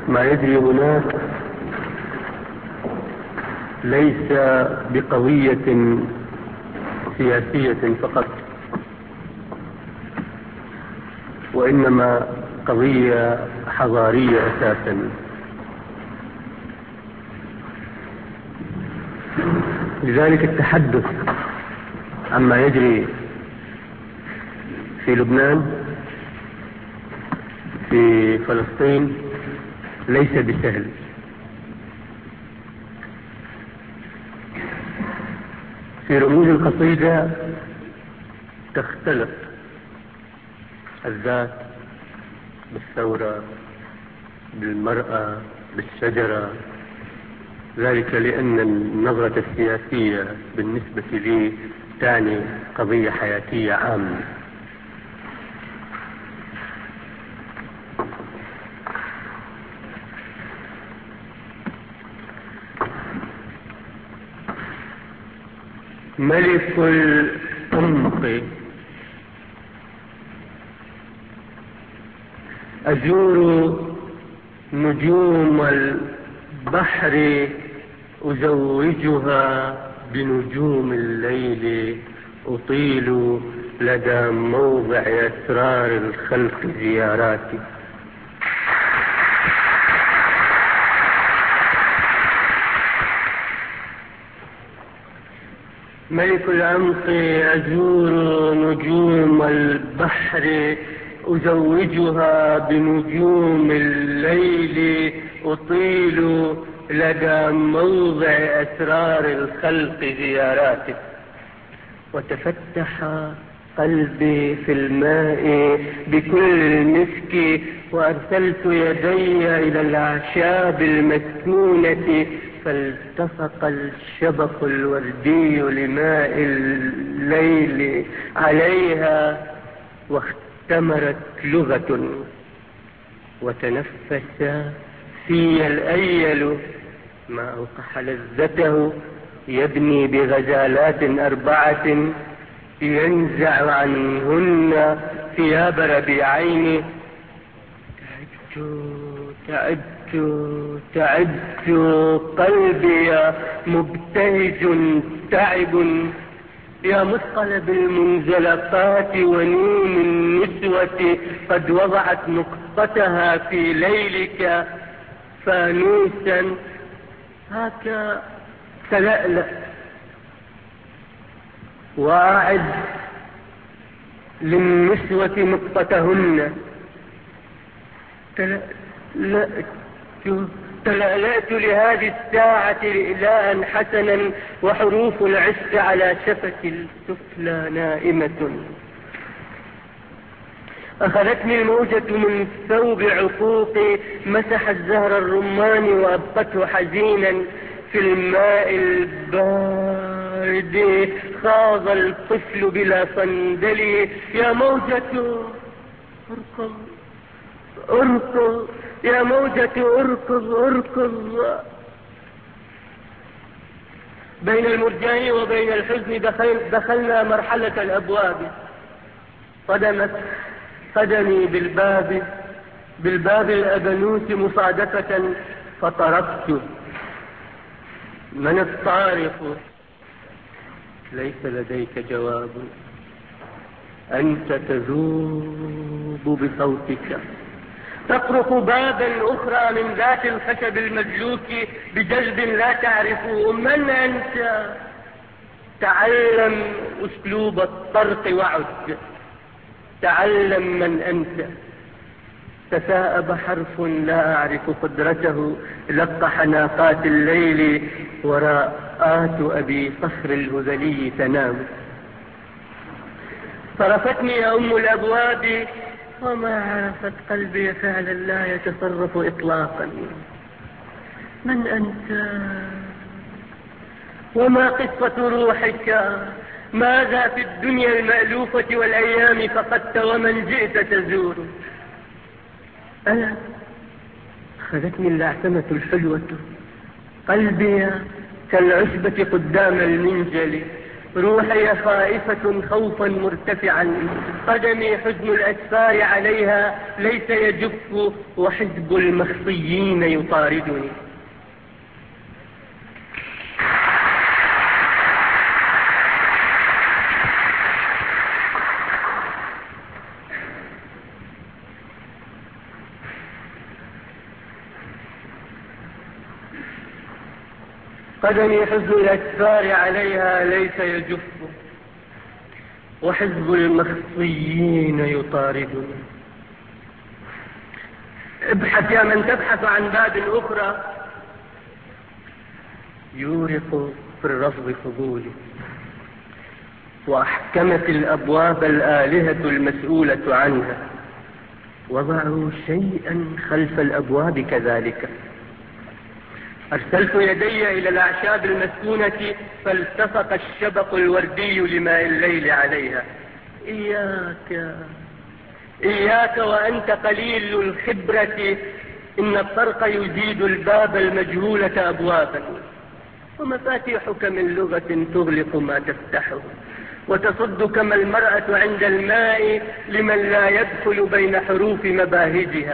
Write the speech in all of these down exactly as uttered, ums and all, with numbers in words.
ما يجري هناك ليس بقضية سياسية فقط، وإنما قضية حضارية أساسا. لذلك التحدث عما يجري في لبنان في فلسطين ليس بسهل. في رموز القصيدة تختلف الذات بالثورة، بالمرأة، بالشجرة، ذلك لأن النظرة السياسية بالنسبة لي تعني قضية حياتية عامة. ملك العمق. أزور نجوم البحر أزوجها بنجوم الليل، أطيل لدى موضع أسرار الخلق زياراتي. ملك العمق. أزور نجوم البحر أزوجها بنجوم الليل، أطيل لدى موضع أسرار الخلق زياراتك. وتفتح قلبي في الماء بكل المسك، وأرسلت يدي إلى الأعشاب المسكونة، فالتصق الشبق الوردي لماء الليل عليها، واختمرت لغة وتنفس في الأيل. ما أوقح لذته يبني بغزالات أربعة، ينزع عنهن ثياب ربيعين. تعبت تعبت تعبت قلبي مبتهج تعب، يا مثقل بالمنزلقات ونون النسوة، قد وضعت نقطتها في ليلك فانوسا. هكا تلألأ وأعد للنسوة نقطتهن. تلألأت تلألأت لهذه الساعة إلاء حسنا، وحروف العشق على شفة السفلى نائمة. أخذتني الموجة من ثوب عقوقي، مسحت زهر الرمان وأبقته حزينا في الماء البارد. خاض الطفل بلا صندل. يا موجة اركض اركض، يا موجة اركض اركض. بين المرجان وبين الحزن دخل دخلنا مرحلة الأبواب. صدمت قدمي بالباب بالباب الأبنوس مصادفة، فطرقت. من الطارق؟ ليس لديك جواب، أنت تذوب بصوتك. تطرق بابا أخرى من ذات الخشب المدلوك بجذب لا تعرفه. من أنت؟ تعلم أسلوب الطرق وعد. تعلم من أنت. تثاءب حرف لا أعرف قدرته، لقح ناقات الليل وراءات أبي صخر الهذلي تنام. صرفتني أم الأبواب، وما عرفت قلبي فعلا لا يتصرف إطلاقا. من أنت؟ وما قصة روحك؟ ماذا في الدنيا المألوفة والأيام فقدت ومن جئت تزور؟ أنا أخذتني اللعثمة الحلوة، قلبي كالعشبة قدام المنجل، روحي خائفة خوفا مرتفعا، قدمي حزن الأسفار عليها ليس يجف، وحزب المخفيين يطاردني. قدمي حزن الأسفار عليها ليس يجف، وحزب المخفيين يطاردني. ابحث يا من تبحث عن باب أخرى، يورق في الرفض فضولي، وأحكمت الأبواب الآلهة المسؤولة عنها، وضعوا شيئا خلف الأبواب كذلك. أرسلت يدي إلى الأعشاب المسكونة فالتصق الشبق الوردي لماء الليل عليها. إياك إياك وأنت قليل الخبرة، إن الطرق يزيد الباب المجهولة أبوابا، ومفاتيحك من لغة تغلق ما تفتحه، وتصد كما المرأة عند الماء لمن لا يدخل بين حروف مباهجها.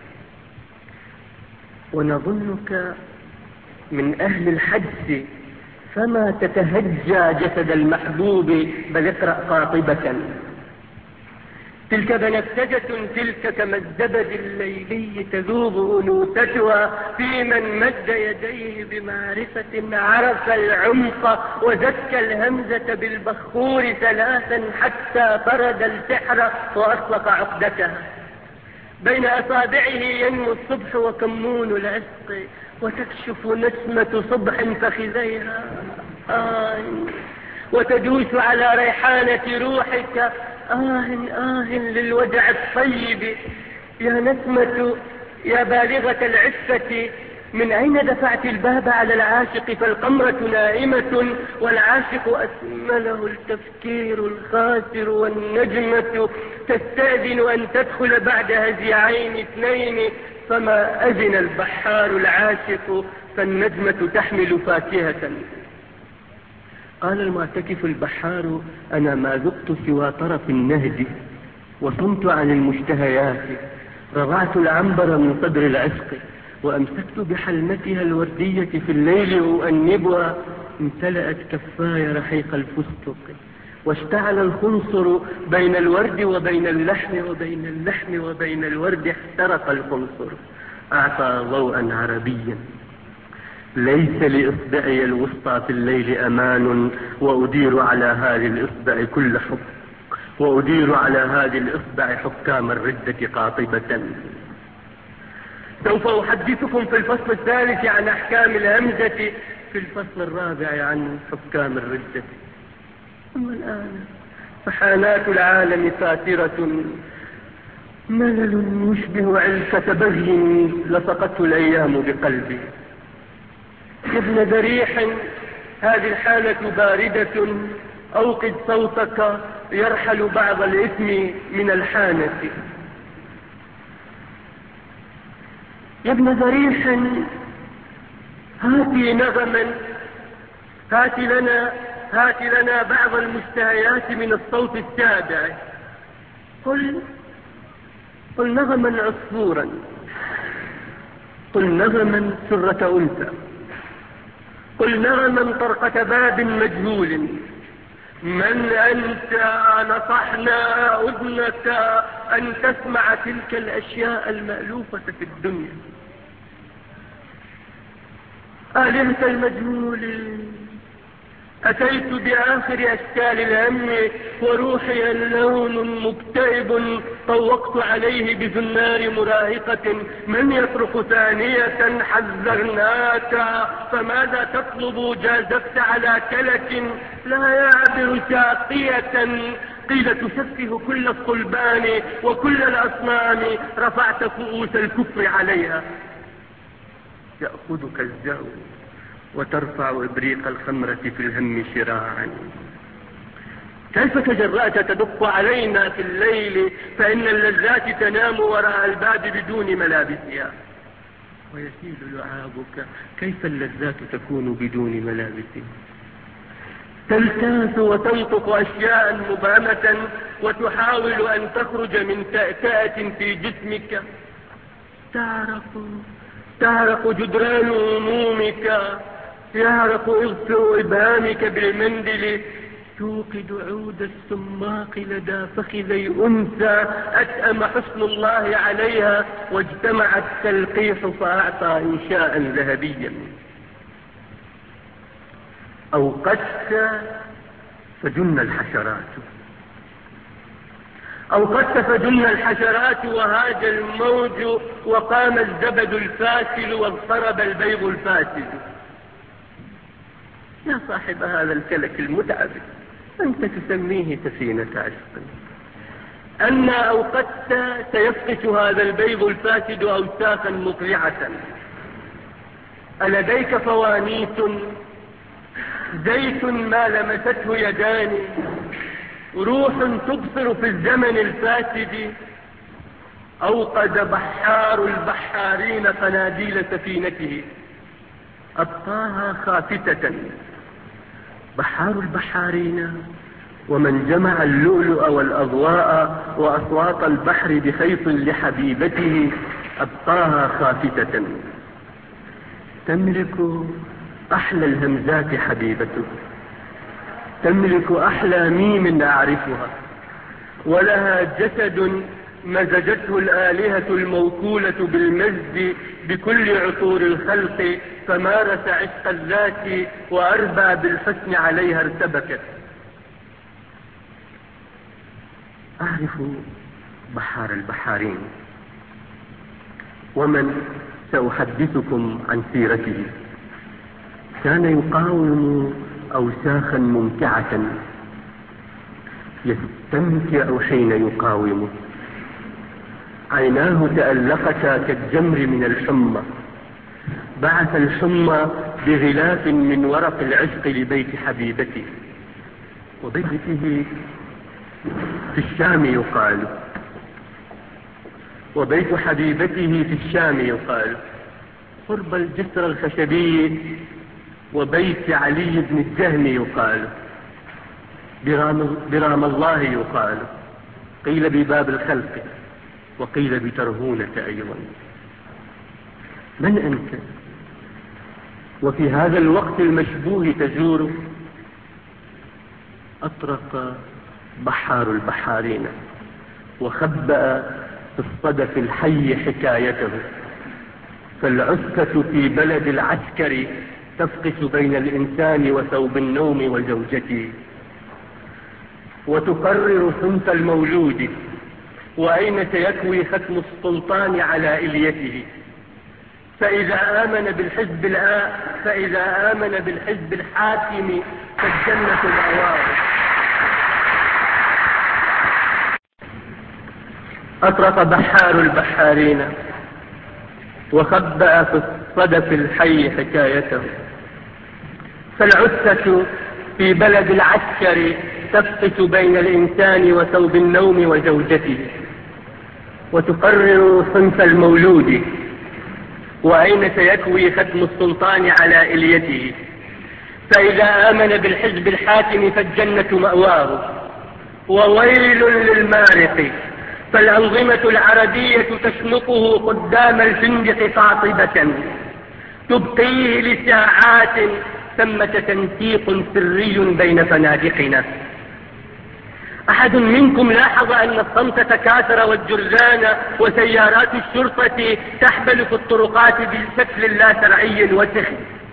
ونظنك من أهل الحدس، فما تتهجى جسد المحبوب، بل اقرأ قاطبة. تلك بنفسجة تلك كما الزبد الليلي، تذوب أنوثتها في من مد يديه بمعرفة، عرف العمق وزكى الهمزة بالبخور ثلاثا حتى فرد السحر وأطلق عقدتها. بين أصابعه ينمو الصبح وكمون العشق، وتكشف نسمة صبح فخذيها آه، وتدوس على ريحانة روحك آه آه للوجع الطيب. يا نسمة يا بالغة العفة، من أين دفعت الباب على العاشق؟ فالقمرة نائمة والعاشق أسمله التفكير الخاسر، والنجمة تستأذن أن تدخل بعد هزيعين اثنين، فما أذن البحار العاشق، فالنجمة تحمل فاكهة. قال المعتكف البحار: أنا ما ذقت سوى طرف النهج، وصمت عن المشتهيات، رضعت العنبر من صدر العشق، وأمسكت بحلمتها الوردية في الليل أؤنبها، امتلأت كفاي رحيق الفستق، واشتعل الخنصر بين الورد وبين اللحم، وبين اللحم وبين الورد احترق الخنصر. أعطى ضوءا عربيا: ليس لإصبعي الوسطى في الليل أمان، وأدير على هذه الإصبع كل حب، وأدير على هذه الإصبع حكام الردة قاطبة. سوف أحدثكم في الفصل الثالث عن أحكام الهمزة، في الفصل الرابع عن حكام الردة. أما الآن فحانات العالم فاترة، ملل يشبه علكة بغي لصقته الأيام بقلبي. يا ابن ذريح، هذه الحالة باردة، أوقد صوتك يرحل بعض الإثم من الحانة. يا ابن ذريح، هاتي نغما، هات لنا هات لنا بعض المشتهيات من الصوت السابع. قل قل نغما عصفورا، قل نغما سرة أنثى، قل نغما طرقة باب مجهول. من أنت؟ نصحنا أذنك أن تسمع تلك الأشياء المألوفة في الدنيا. آلهة المجهول، أتيت بآخر أشكال الهم، وروحي اللون مكتئب، طوقت عليه بزنار مراهقة. من يصرخ ثانية؟ حذرناك، فماذا تطلب؟ جازفت على كلك لا يعبر شاقية، قيل تسفه كل الصلبان وكل الأصنام، رفعت كؤوس الكفر عليها. يأخذك الزهو وترفع إبريق الخمرة في الهم شراعا. كيف تجرأت تدق علينا في الليل؟ فإن اللذات تنام وراء الباب بدون ملابسها. ويسيل لعابك، كيف اللذات تكون بدون ملابسها؟ تلتاث وتنطق أشياء مبهمة وتحاول أن تخرج من تأتأة في جسمك. تعرق تعرق جدران همومك، يعرق إغفر إبهامك بالمندل، توقد عود السماق لدى فخذي أنثى أتأم حسن الله عليها، واجتمع التلقيح فأعطى إنشاء ذهبيا. أوقدت فجن الحشرات أوقدت فجن الحشرات وهاج الموج وقام الزبد الفاسل واضطرب البيض الفاسد. يا صاحب هذا الكلك المتعب، أنت تسميه سفينة عشق. أن أوقدت سيفقس هذا البيض الفاسد أوساخا مقلعة. ألديك فوانيس، زيت ما لمسته يدان، روح تبصر في الزمن الفاسد. أوقد بحار البحارين قناديل سفينته، أبقاها خافتة. بحار البحارين ومن جمع اللؤلؤ والأضواء وأصوات البحر بخيط لحبيبته أبقاها خافتة. تملك أحلى الهمزات حبيبته، تملك أحلى ميم أعرفها، ولها جسد مزجته الآلهة الموكولة بالمجد بكل عطور الخلق، فمارس عشق الذات وأربى بالحسن عليها ارتبكت. أعرف بحار البحارين، ومن سأحدثكم عن سيرته. كان يقاوم أوساخا ممتعة، يستمتع حين يقاوم. عيناه تألقتا كالجمر من الحمى، بعث الحمى بغلاف من ورق العشق لبيت حبيبته، وبيته في الشام يقال، وبيت حبيبته في الشام يقال، قرب الجسر الخشبي، وبيت علي بن الجهم يقال، برام, برام الله يقال، قيل بباب الخلق، وقيل بترهونة أيضا. من أنت وفي هذا الوقت المشبوه تزور؟ أطرق بحار البحارين وخبأ في الصدف الحي حكايته. فالعسكة في بلد العسكر تفقس بين الإنسان وثوب النوم وزوجته، وتقرر صنف المولود، وأين سيكوي ختم السلطان على إليته. فإذا آمن بالحزب الآ فإذا آمن بالحزب الحاكم فالجنة مأواه. أطرق بحار البحارين وخبأ في الصدف الحي حكايته. فالعسة في بلد العسكر تفقس بين الإنسان وثوب النوم وزوجته، وتقرر صنف المولود، وأين سيكوي ختم السلطان على إليته. فإذا آمن بالحزب الحاكم فالجنة مأواه. وويل للمارق، فالأنظمة العربية تشنقه قدام الفندق قاطبة، تبقيه لساعات. ثمة تنسيق سري بين فنادقنا. أحد منكم لاحظ أن الصمت تكاثر، والجرذان وسيارات الشرطة تحبل في الطرقات بشكل لا شرعي وسخ.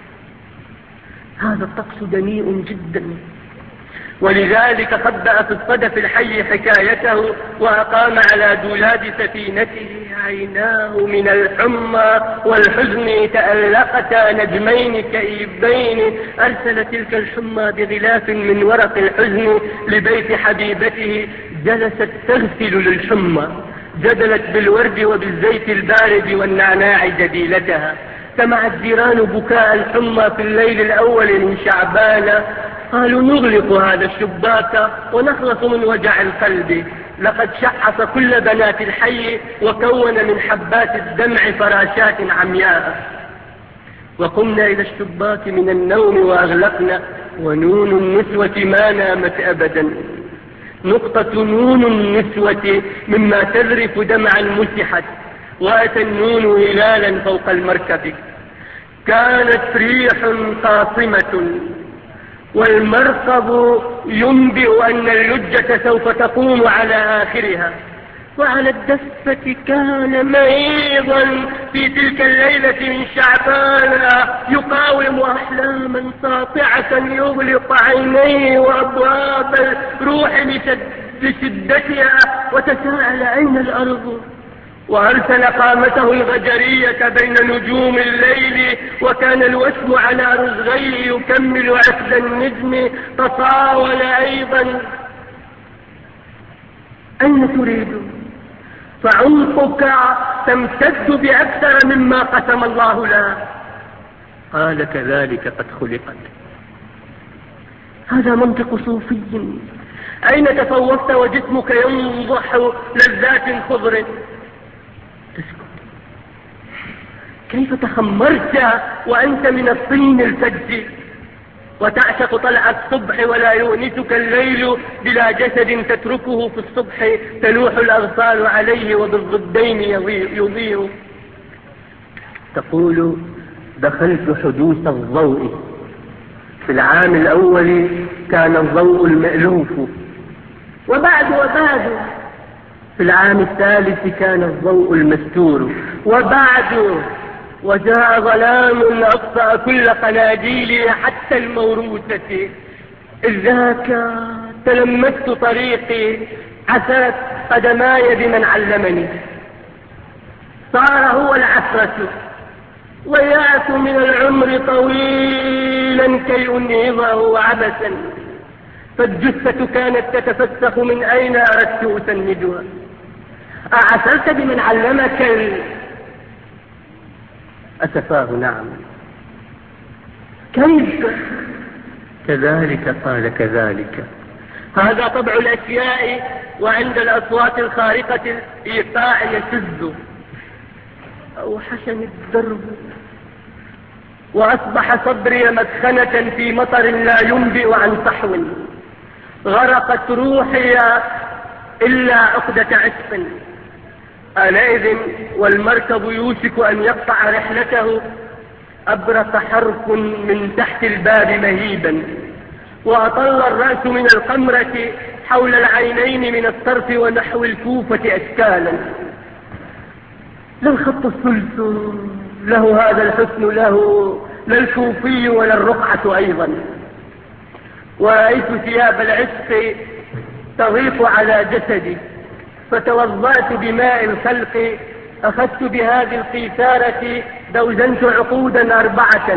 هذا الطقس دنيء جدا، ولذلك خبأ في الصدف الحي حكايته، وأقام على دولاب سفينته. عيناه من الحمى والحزن تألقتا نجمين كئيبين. أرسل تلك الحمى بغلاف من ورق الحزن لبيت حبيبته، جلست تغسل للحمى، جدلت بالورد وبالزيت البارد والنعناع جديلتها. سمع الجيران بكاء الحمى في الليل الأول من شعبان، قالوا نغلق هذا الشباك ونخلص من وجع القلب. لقد شعص كل بنات الحي وكون من حبات الدمع فراشات عمياء. وقمنا إلى الشباك من النوم وأغلقنا، ونون النسوة ما نامت أبدا، نقطة نون النسوة مما تذرف دمعا مسحت، وأتى النون هلالا فوق المركب. كانت ريح قاصمة والمركب ينبئ أن اللجة سوف تقوم على آخرها، وعلى الدفة كان مهيضا في تلك الليلة من شعبان يقاوم أحلاما ساطعة يغلق عينيه وأبواب الروح لشدتها، وتساءل أين الأرض، وأرسل قامته الغجرية بين نجوم الليل، وكان الوسم على رزغيه يكمل عقد النجم. تطاول أيضا. أين تريد؟ فعمقك تمتد بأكثر مما قسم الله له. قال كذلك قد خلقت. هذا منطق صوفي. أين تفوقت وجسمك ينضح لذات خضر؟ تسكت. كيف تخمرت وأنت من الطين الفج، وتعشق طلع الصبح ولا يؤنسك الليل بلا جسد تتركه في الصبح تلوح الأغصان عليه وبالضدين يضيء. تقول دخلت حدوث الضوء. في العام الأول كان الضوء المألوف، وبعد وبعد في العام الثالث كان الضوء المستور، وبعد وجاء ظلام أطفأ كل قناديلي حتى الموروثة. إذ ذاك تلمست طريقي، عثرت قدماي بمن علمني، صار هو العثرة، ضيعت من العمر طويلا كي أنهضه عبثا، فالجثة كانت تتفسخ من أين أردت أسندها. أعثرت بمن علمك ال... أسفاه نعم. كيف؟ كذلك قال كذلك. هذا طبع الأشياء، وعند الأصوات الخارقة الإيقاع يشذ. أوحشني الدرب وأصبح صدري مسخنة في مطر لا ينبئ عن صحو. غرقت روحي إلا عقدة عشق. آنئذ والمركب يوشك أن يقطع رحلته أبرق حرف من تحت الباب مهيبا، وأطل الرأس من القمرة حول العينين من الطرف ونحو الكوفة أشكالا. لا الخط الثلث له هذا الحسن له، لا الكوفي ولا الرقعة أيضا. ورأيت ثياب العشق تضيف على جسدي، فتوضأت بماء الخلق، أخذت بهذه القيثارة دوزنت عقودا أربعة،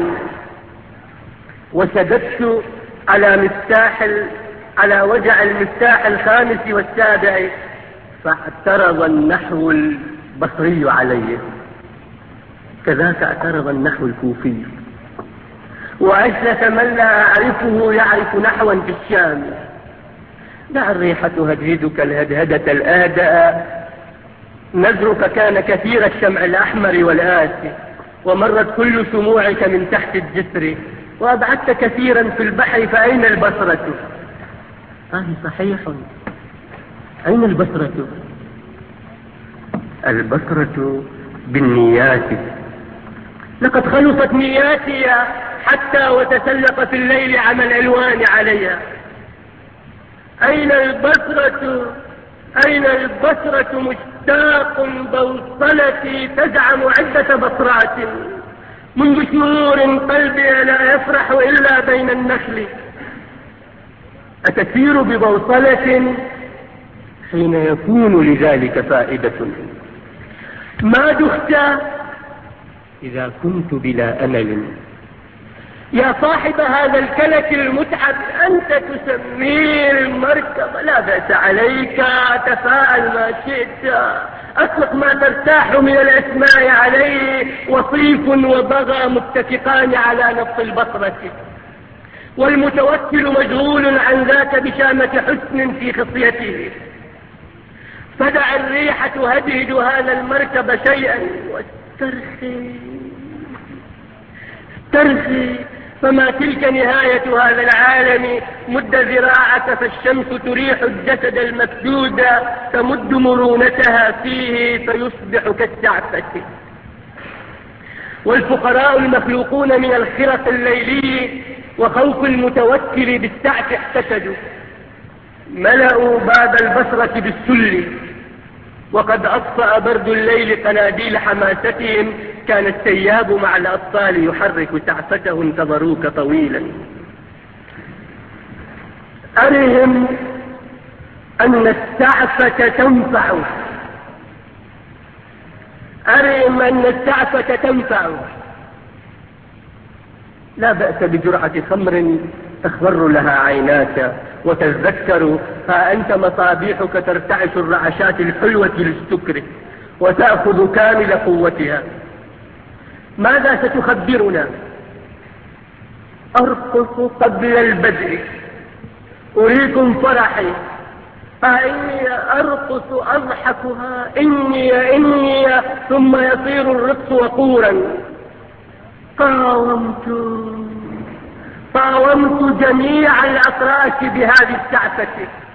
وسددت على مفتاح على وجع المفتاح الخامس والسابع، فاعترض النحو البصري عليه، كذاك اعترض النحو الكوفي. وأجلس من لا أعرفه يعرف نحوا في الشام. دع الريحة تهدهدك الهدهدة الآداء، نزرك كان كثير الشمع الأحمر والآسي، ومرت كل سموعك من تحت الجسر، وأبعدت كثيرا في البحر، فأين البصرة؟ آه صحيح، أين البصرة؟ البصرة بالنيات. لقد خلصت نياتي حتى وتسلق في الليل عمى الألوان عليها. أين البصرة؟ أين البصرة؟ مشتاق بوصلتي تزعم عدة بصرات، منذ شهور قلبي لا يفرح إلا بين النخل. أتسير ببوصلة حين يكون لذلك فائدة. ما دخت إذا كنت بلا أمل. يا صاحب هذا الكلك المتعب، أنت تسميه المركب، لا بأس عليك، تفاءل ما شئت، أطلق ما ترتاح من الأسماء عليه. وصيف وبغى متفقان على نفس البصرة، والمتوكل مشغول عن ذاك بشامة حسن في خصيته. فدع الريح تهدهد هذا المركب شيئا، واسترخي استرخي فما تلك نهاية هذا العالم. مد ذراعك فالشمس تريح الجسد المسدود، تمد مرونتها فيه فيصبح كالسعفة. والفقراء المخلوقون من الخرق الليلي وخوف المتوكل بالسعف احتشدوا، ملأوا باب البصرة بالسل، وقد أطفأ برد الليل قناديل حماستهم. كان السياب مع الأطفال يحرك سعفته، انتظروك طويلا. أرهم أن السعفة تنفع، أرهم أن السعفة تنفع. لا بأس بجرعة خمر تخضر لها عيناك وتذكر ها أنت مصابيحك ترتعش الرعشات الحلوة للسكر وتأخذ كامل قوتها. ماذا ستخبرنا؟ أرقص قبل البدء، أريكم فرحي، فإني أرقص أضحكها إني إني ثم يصير الرقص وقورا. قاومت قاومت جميع الأطراش بهذه السعفة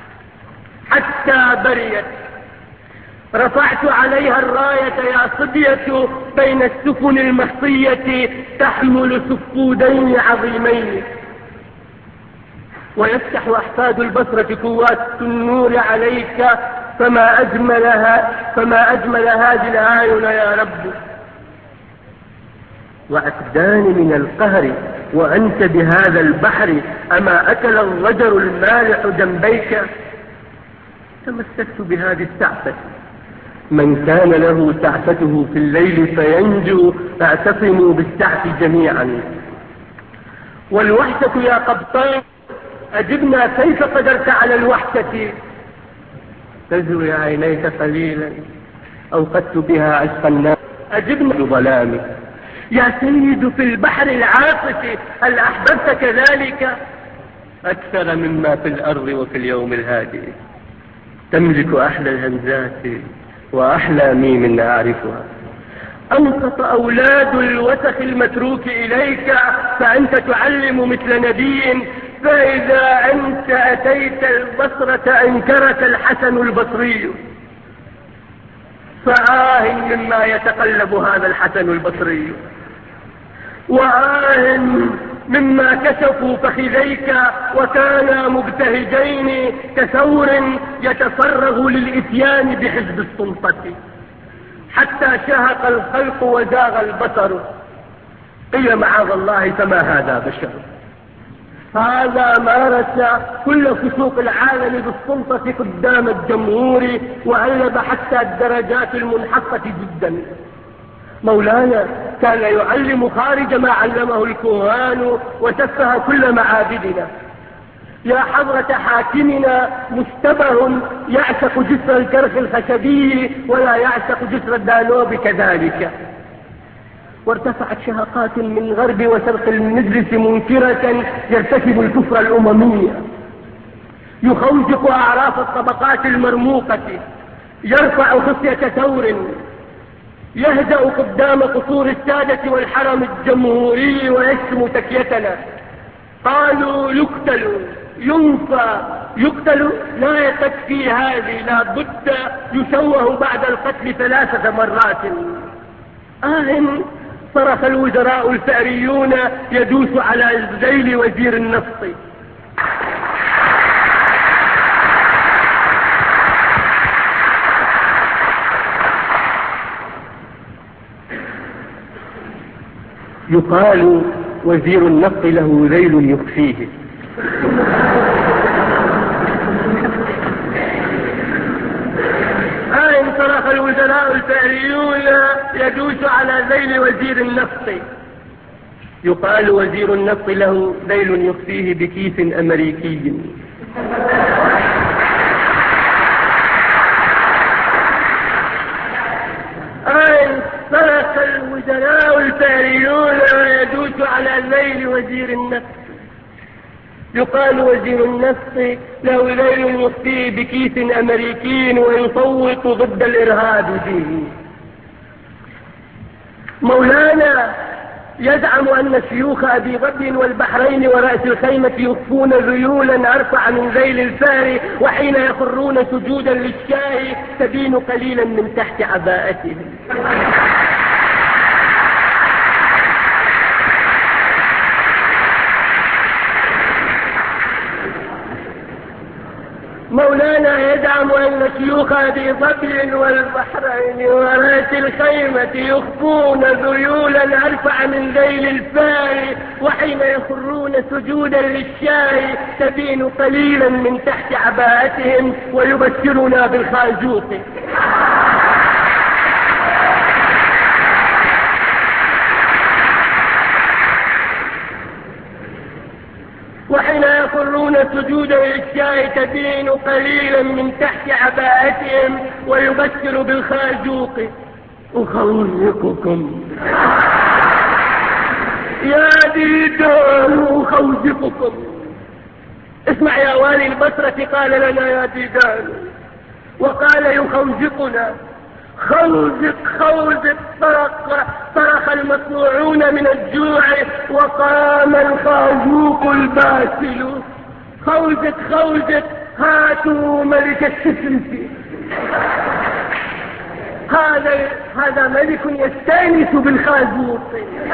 حتى بريت. رفعت عليها الراية يا صبية بين السفن المخصية تحمل سفودين عظيمين. ويفتح أحفاد البصرة قوات النور عليك، فما أجملها فما أجمل هذه الآيون يا رب. وأكدان من القهر وأنت بهذا البحر، أما أكل الرجل المالح جنبيك؟ تمسكت بهذه السعفة. من كان له سعفته في الليل فينجو، فاعتصموا بالسعف جميعا. والوحشة يا قبطان أجبنا، كيف قدرت على الوحشة؟ تزوي عينيك قليلا أوقدت بها عشق الناس، أجبنا بظلامك. يا سيد في البحر العاصف هل أحببت كذلك؟ أكثر مما في الأرض وفي اليوم الهادئ. تملك أحلى الهمزات وأحلى ميم أعرفها. أنقط أولاد الوسخ المتروك إليك، فأنت تعلم مثل نبي. فإذا أنت أتيت البصرة أنكرك الحسن البصري. فآه مما يتقلب هذا الحسن البصري، وآه مما كشفوا فخذيك وكانا مبتهجين كثور يتفرغ للإتيان بحزب السلطة، حتى شهق الخلق وزاغ البصر. قيل معاذ الله فما هذا بشر، هذا مارس كل فسوق العالم بالسلطة قدام الجمهور، وألب حتى الدرجات المنحطة جدا. مولانا كان يعلم خارج ما علمه الكهان وسفه كل معابدنا. يا حضرة حاكمنا مشتبه يعشق جسر الكرخ الخشبي ولا يعشق جسر الدانوب كذلك. وارتفعت شهقات من غرب وشرق المجلس منكرة يرتكب الكفر الأممي، يخوجق أعراف الطبقات المرموقة، يرفع خصية ثور، يهدأ قدام قصور السادة والحرم الجمهوري ويشتم تكيتنا. قالوا يقتل ينفى يقتل، لا يكفي هذه، لا بد يشوه بعد القتل ثلاثة مرات. آه صرخ الوزراء الفأريون يدوس على ذيل وزير النفط. يقال وزير النفط له ذيل يخفيه. آه صرخ الوزراء الفأريون يدوس على ذيل وزير النفط. يقال وزير النفط له ذيل يخفيه بكيس أمريكي. آه صرخ الوزراء الفأريون يدوس على ذيل وزير النفط. يقال وزير النفط له ذيل يخفيه بكيس أمريكي ويصوت ضد الإرهاب فيه. مولانا يزعم أن شيوخ أبي ظبي والبحرين ورأس الخيمة يخفون ذيولا أرفع من ذيل الفار، وحين يخرون سجودا للشاه تبين قليلا من تحت عباءتهم. مولانا يزعم أن شيوخ أبي ظبي والبحرين ورأس الخيمة يخفون ذيولا أرفع من ذيل الفار، وحين يخرون سجودا للشاه تبين قليلا من تحت عباءتهم، ويبشرنا بالخازوق. وحين يخرون سجودا للشاه تبين قليلا من تحت عباءتهم، ويبشر بالخازوق. أخوزقكم يا ديدان، أخوزقكم. اسمع يا والي البصرة، قال لنا يا ديدان، وقال يخوزقنا. خوزق خوزق صرخ صرخ المصنوعون من الجوع، وقام الخازوق الباسل. خوزق خوزق هاتوا ملك السفلس. هذا هذا ملك يستانس بالخازوق.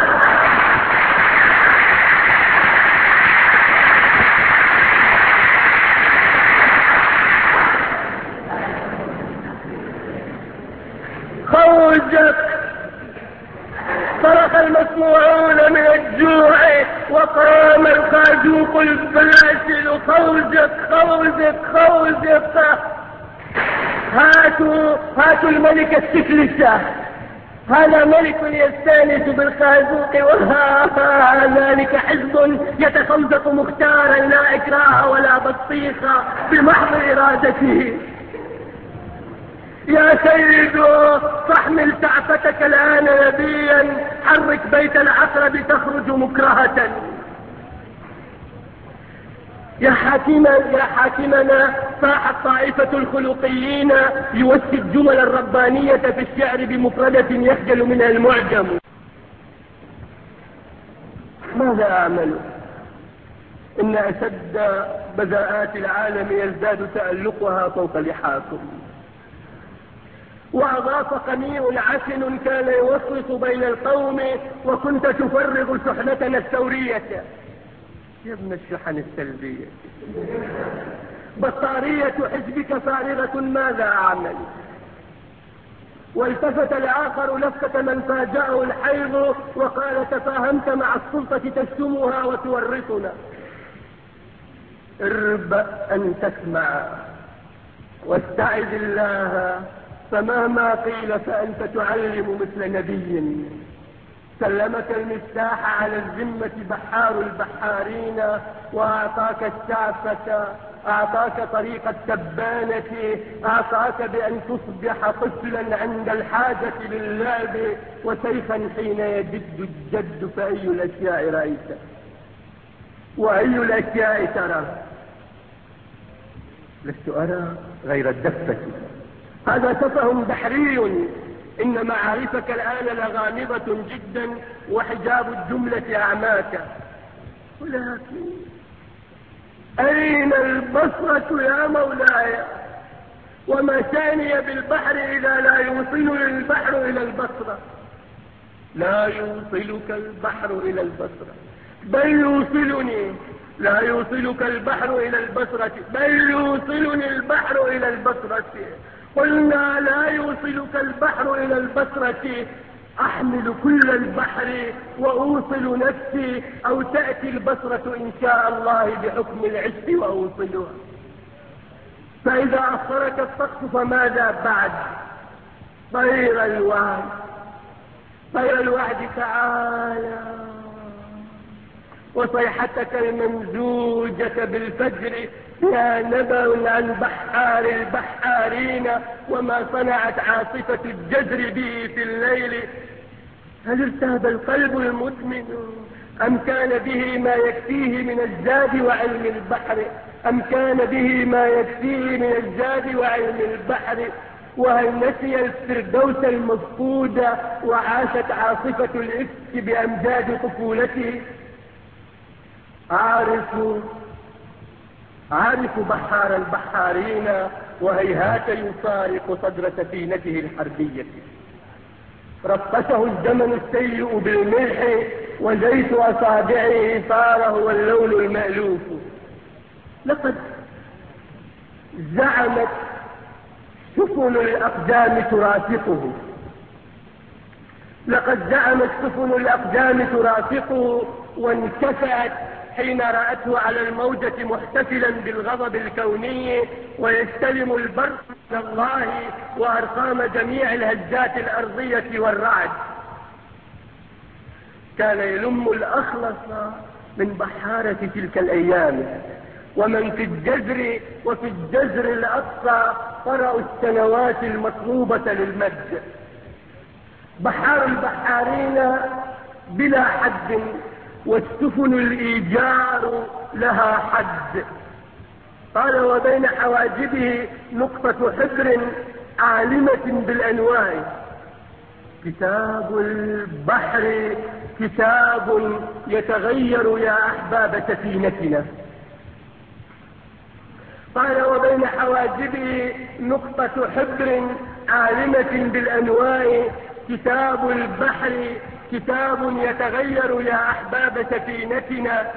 خوزق صرخ المسموعون من الجوع، وقام الخازوق الباسل. خوزق خوزق خوزق هاتوا هاتوا الملك السفلسة. هذا ملك يستانس بالخازوق، وذلك حزب يتخوزق مختارا لا إكراه ولا بطيخة بمحض إرادته. يا سيد فاحمل سعفتك الآن نبيا، حرك بيت العقرب تخرج مكرهة. يا حاكما يا حاكمنا، صاحت طائفة الخلقيين يوسي الجمل الربانية في الشعر بمفردة يخجل منها المعجم. ماذا أعمل؟ إن أشد بذاءات العالم يزداد تألقها فوق لحاكم. وأضاف قميع عسل كان يوسط بين القوم، وكنت تفرغ شحنتنا الثورية. يا ابن الشحن السلبية، بطارية حزبك فارغة، ماذا أعمل؟ والتفت الآخر لفتة من فاجأه الحيض وقال تفاهمت مع السلطة تشتمها وتورطنا. اربأ أن تسمع واستعذ الله، فمهما قيل فأنت تعلم مثل نبي. سلمك المفتاح على الذمة بحار البحارين، وأعطاك الشعفة، أعطاك طريق التبانة، أعطاك بأن تصبح طفلا عند الحاجة للعب، وشيخا حين يجد الجد. فأي الأشياء رأيت وأي الأشياء ترى؟ لست أرى غير الدفة. هذا سفه بحري، إن معارفك الآن لغامضة جدا، وحجاب الجملة أعماك. ولكن أين البصرة يا مولاي؟ وما ثاني بالبحر إذا لا يوصل البحر إلى البصرة؟ لا يوصلك البحر إلى البصرة، بل يوصلني. لا يوصلك البحر إلى البصرة، بل يوصلني البحر إلى البصرة. قلنا لا يوصلك البحر إلى البصرة، أحمل كل البحر وأوصل نفسي، أو تأتي البصرة إن شاء الله بحكم العشق وأوصلها. فإذا أخرك السقف فماذا بعد؟ طير الوعد، طير الوعد تعالى، وصيحتك الممزوجة بالفجر يا نبأ عن بحار البحارين، وما صنعت عاصفة الجزر به في الليل. هل ارتهب القلب المدمن، أم كان به ما يكفيه من الزاد وعلم البحر؟ أم كان به ما يكفيه من الزاد وعلم البحر؟ وهل نسي الفردوس المفقود وعاشت عاصفة الإفك بأمجاد طفولته؟ أعرف أعرف بحار البحارين وهيهات يفارق صدر سفينته الحربية. رقصه الزمن السيء بالملح وزيت أصابعه صار هو اللون المألوف. لقد زعمت سفن الأقدام ترافقه لقد زعمت سفن الأقدام ترافقه وانكفأت حين رأته على الموجة محتفلا بالغضب الكوني ويستلم البرق من الله وأرقام جميع الهزات الأرضية والرعد. كان يلم الأخلص من بحارة تلك الأيام، ومن في الجزر وفي الجزر الأقصى قرأوا السنوات المطلوبة للمجد. بحار البحارين بلا حد، والسفن الإيجار لها حد. قال وبين حواجبه نقطة حبر عالمة بالأنواع. كتاب البحر كتاب يتغير يا أحباب سفينتنا. قال وبين حواجبه نقطة حبر عالمة بالأنواع. كتاب البحر كتاب يتغير يا أحباب سفينتنا.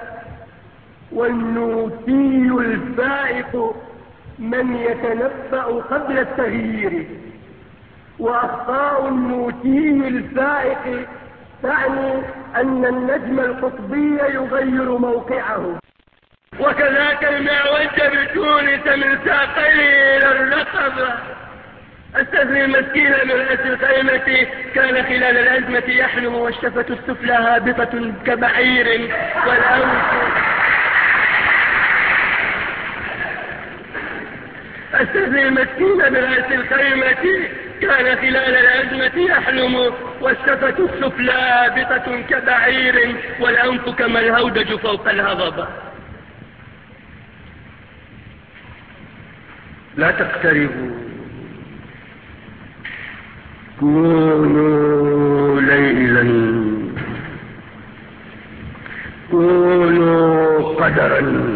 والنوتي الفائق من يتنبأ قبل التغيير. وأخطاء النوتي الفائق تعني أن النجم القطبي يغير موقعه. وكذاك المعوج بتونس من ساقيه إلى الرقبة. استثني المسكين من رأس الخيمة كان خلال الأزمة يحلم والشفة السفلى هابطة كبعير والأنف استثني المسكين من رأس الخيمة كان خلال الأزمة يحلم والشفة السفلى هابطة كبعير والأنف كما الهودج فوق الهضبة. لا تقتربوا، كونوا ليلا، كونوا قدرا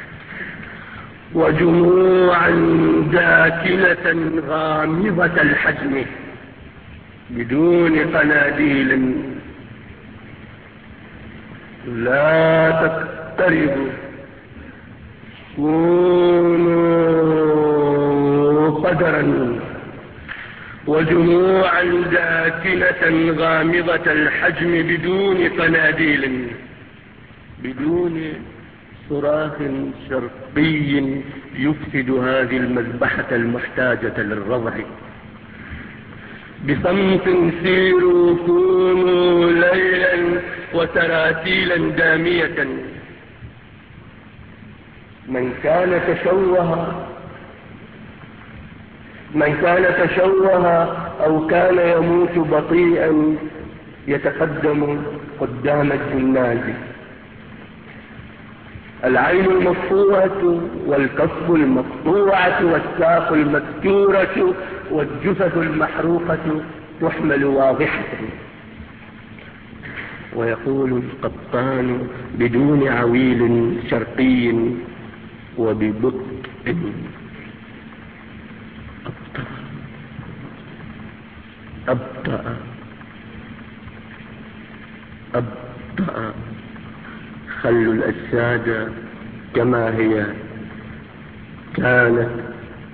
وجموعا داكنة غامضة الحجم بدون قناديل. لا تقتربوا، كونوا قدرا وجموعا داكنة غامضة الحجم بدون قناديل، بدون صراخ شرقي يفسد هذه المذبحة المحتاجة للرضع. بصمت سيروا كونوا ليلا وتراتيلا دامية. من كان تشوه من كان تشوه أو كان يموت بطيئا يتقدم قدام الجناز. العين المفطوعة والكف المقطوعة والساق المكسورة والجثث المحروقة تحمل واضحة. ويقول القطان بدون عويل شرقي وببطء: أبطأ أبطأ خلوا الأجساد كما هي كانت.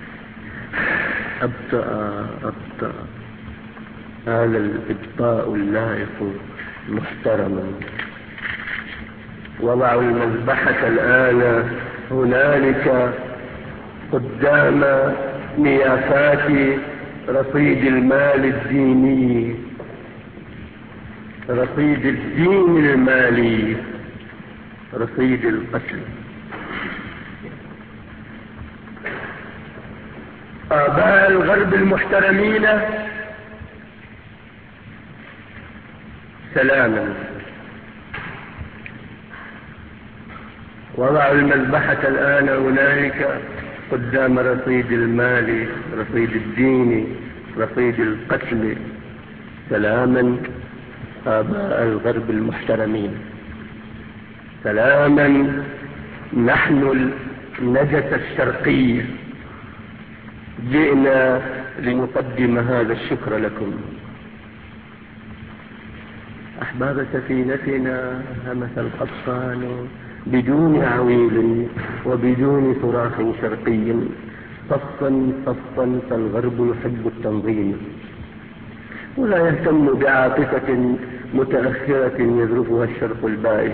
أبطأ أبطأ هذا الإبطاء اللائق محترما. وضعوا المذبحة الآن هنالك قدام نيافات رصيد المال الديني، رصيد الدين المالي، رصيد القتل. آباء الغرب المحترمين سلاما. وضعوا المذبحة الآن هنالك قدام رصيد المال، رصيد الدين، رصيد القتل. سلاما آباء الغرب المحترمين، سلاما نحن النجس الشرقي، جئنا لنقدم هذا الشكر لكم. أحباب سفينتنا همس القبطان بدون عويل وبدون صراخ شرقي، صفا صفا، فالغرب يحب التنظيم ولا يهتم بعاطفة متأخرة يذرفها الشرق البائس.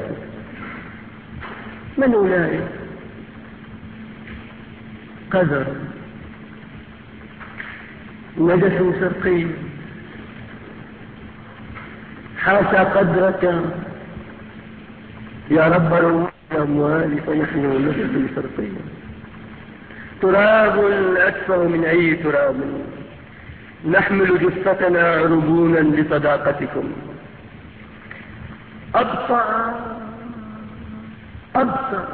من أولئك؟ قذر، نجس شرقي، حاشا قدرك يا رب الأموال، فنحن نجس شرقي. تراب أكثر من أي تراب، نحمل جثتنا عربونا لصداقتكم. أبطأ أبطأ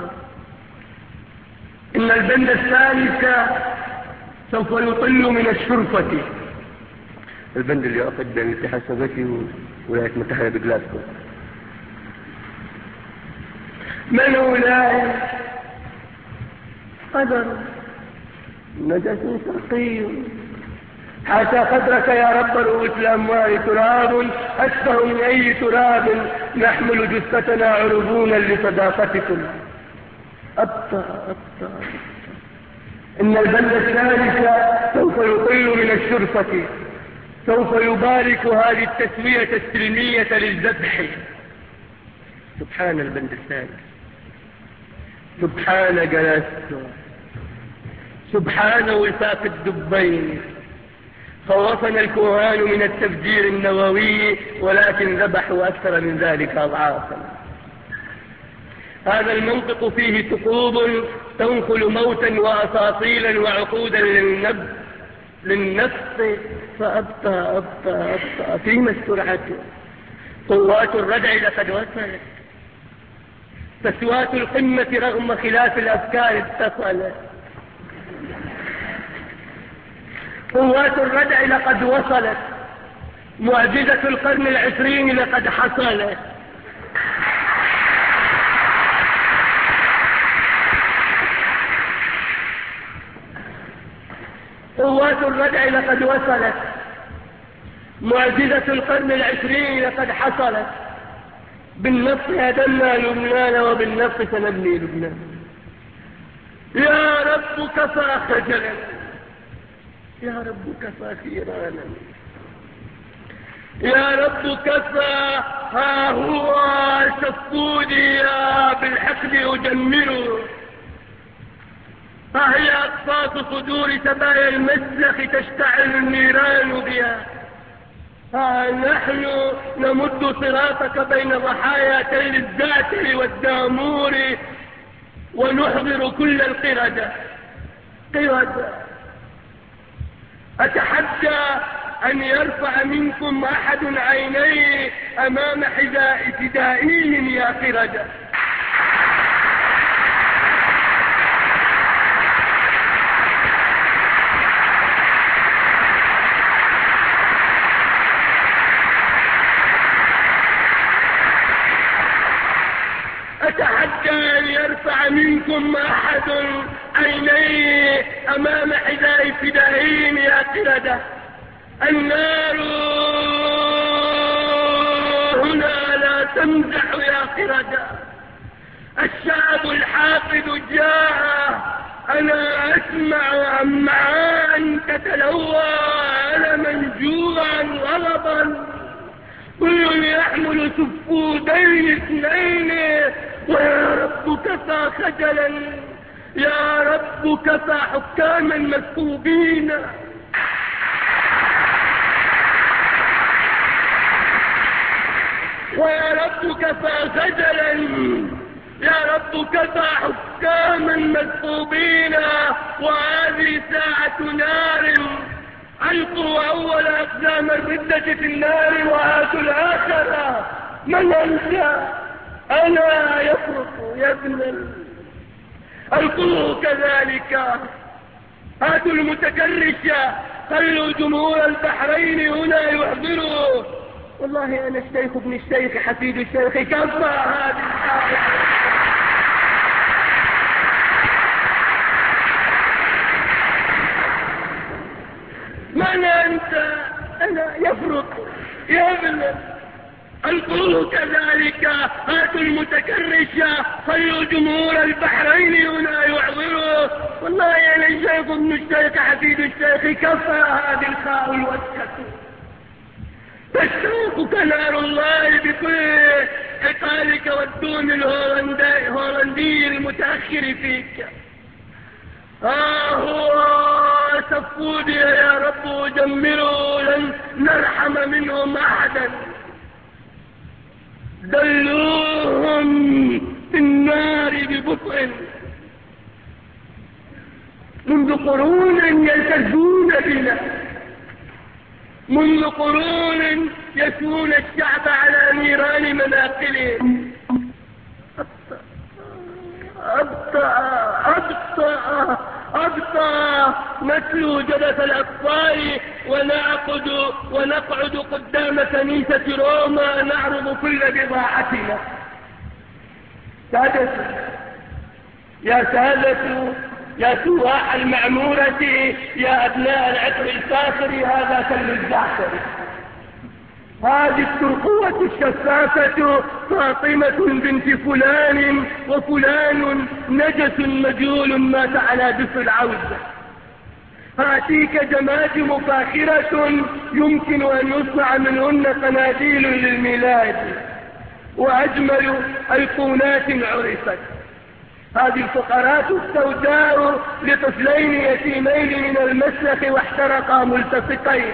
إن البند الثالث سوف يطل من الشرفة. البند اللي أخذ بين الاتحاد السوفيتي والولايات المتحدة بجلاسكو. من أولئك؟ قدر، نجس شرقي، حتى قدرك يا رب رؤوس الأموال، تراب أشبه من أي تراب، نحمل جثتنا عربونا لصداقتكم. أبطأ أبطأ إن البند الثالث سوف يطل من الشرفة، سوف يبارك هذه التسوية السلمية للذبح. سبحان البند الثالث، سبحان جلاسته، سبحان وفاق الدبين. خوفنا الكهان من التفجير النووي، ولكن ذبحوا أكثر من ذلك أضعافا. هذا المنطق فيه ثقوب تنقل موتا وأساطيلا وعقودا للنب للنفس. فأبطأ أبطأ أبطأ فيما السرعة؟ قوات الردع لقد وصلت، تسوات القمة رغم خلاف الأفكار اتصلت، قوات الردع لقد وصلت، معجزة القرن العشرين لقد حصلت. قوات الردع لقد وصلت، معجزة القرن العشرين لقد حصلت. بالنص هدمنا لبنان وبالنص سنبني لبنان. يا رب كفى خجلا، يا رب كفى خيرانا، يا رب كفى. ها هو شفودي بالحقد أجمره، ها هي أقساط صدور سبايا المسلخ تشتعل النيران بها. ها نحن نمد صراطك بين ضحايا تل الزاتر والدامور، ونحضر كل القردة قردة. أتحدى أن يرفع منكم أحد عينيه أمام حذاء فدائيهم يا قردة. أتحدى أن يرفع منكم أحد عينيه أمام حذاء فدائيهم يا قردة. النار هنا لا تمزح يا قردة. الشعب الحاقد جاء، أنا أسمع أمعاء تتلوى ألما جوعا غضبا، كل يحمل سفودين اثنين. ويا رب كفى خجلا، يا رب كفى حكاما مسكوبين. ويا رب كفى خجلا، يا رب كفى حكاما مسكوبين. وهذه ساعة نار، ألقوا أول أقدام الردة في النار وآتوا الآخرة. من أنت؟ أنا يفرق يا ابن ألقوه كذلك. هاتوا المتكرشة خلوا جمهور البحرين هنا يحضروا. والله أنا الشيخ ابن الشيخ حفيد الشيخ، كفى هذه الحالة. من أنت؟ أنا يفرق يا ابن القول كذلك. هاتوا المتكرشة، خلوا جمهور البحرين هنا يحضروا. والله أنا الشيخ ابن الشيخ حفيد الشيخ، كفى هذه الخاء والسكت. تشتاقك نار الله بكل عقالك والدون الهولندي المتأخر فيك. ها هو سفودي يا رب جمروا، لن نرحم منهم أحدا. دلوهم في النار ببطء، منذ قرون يلتزون بنا، منذ قرون يسمون الشعب على نيران مناقلهم. أبطأ أبطأ أبطأ نتلو جدث الأطفال ونعقد ونقعد قدام كنيسة روما نعرض كل بضاعتنا. سادة يا سادة يا سواح المعمورة يا أبناء العطر الفاخر، هذا كل الزعتر. هذه الترقوة الشفافة فاطمة بنت فلان، وفلان نجس مجهول مات على دفء العوزة. هاتيك جماجم فاخرة يمكن أن يصنع منهن قناديل للميلاد، وأجمل أيقونات عرفت. هذه الفقرات السوداء لطفلين يتيمين من المسلخ واحترقا ملتصقين.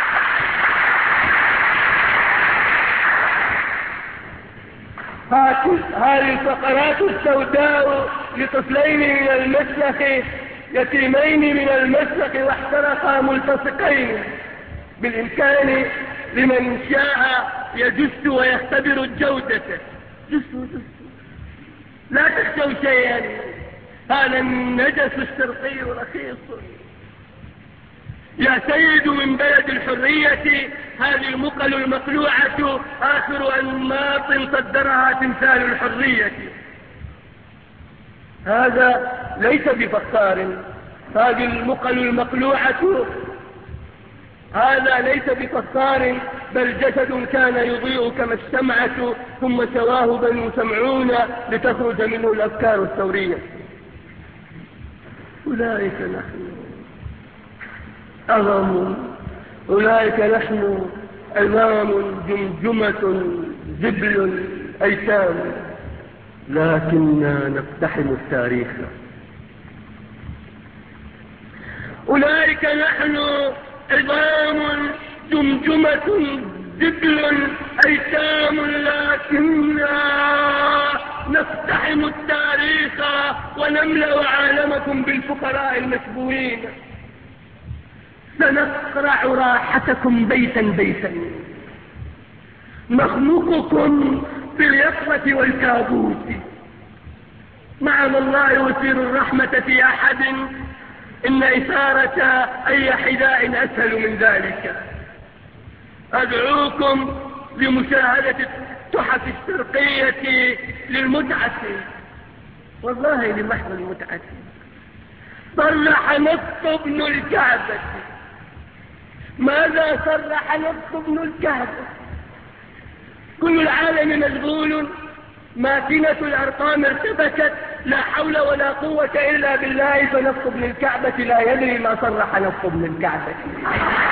هذه الفقرات السوداء لطفلين من المسلخ يتيمين من المسلخ واحترقا ملتصقين. بالإمكان لمن شاء يجس ويختبر الجودة. جسوا جسوا، لا تخشوا شيئا، هذا النجس الشرقي رخيص. يا سيد من بلد الحرية، هذه المقل المقلوعة آخر أنماط صدرها تمثال الحرية. هذا ليس بفخار، هذه المقل المقلوعة هذا ليس بفخار، بل جسد كان يضيء كما الشمعة، ثم سواه بنو سمعون لتخرج منه الأفكار الثورية. أولئك نحن أظم، أولئك نحن عظام جمجمة زبل أيتام، لكننا نقتحم التاريخ. أولئك نحن عظام جمجمة زبل أيتام، لكننا نقتحم التاريخ ونملأ عالمكم بالفقراء المشبوهين. سنقرع راحتكم بيتا بيتا، نخنقكم باليقظة والكابوس. مع الله يثير الرحمة في أحد، إن إثارة أي حذاء أسهل من ذلك. أدعوكم لمشاهدة التحف الشرقية للمتعة، والله لمحض المتعة. صرح نص ابن الكعبة. ماذا صرح نص ابن الكعبة؟ كل العالم مشغول، ماكينة الأرقام ارتبكت، لا حول ولا قوة إلا بالله، فنص ابن الكعبة لا يدري ما صرح نص ابن الكعبة.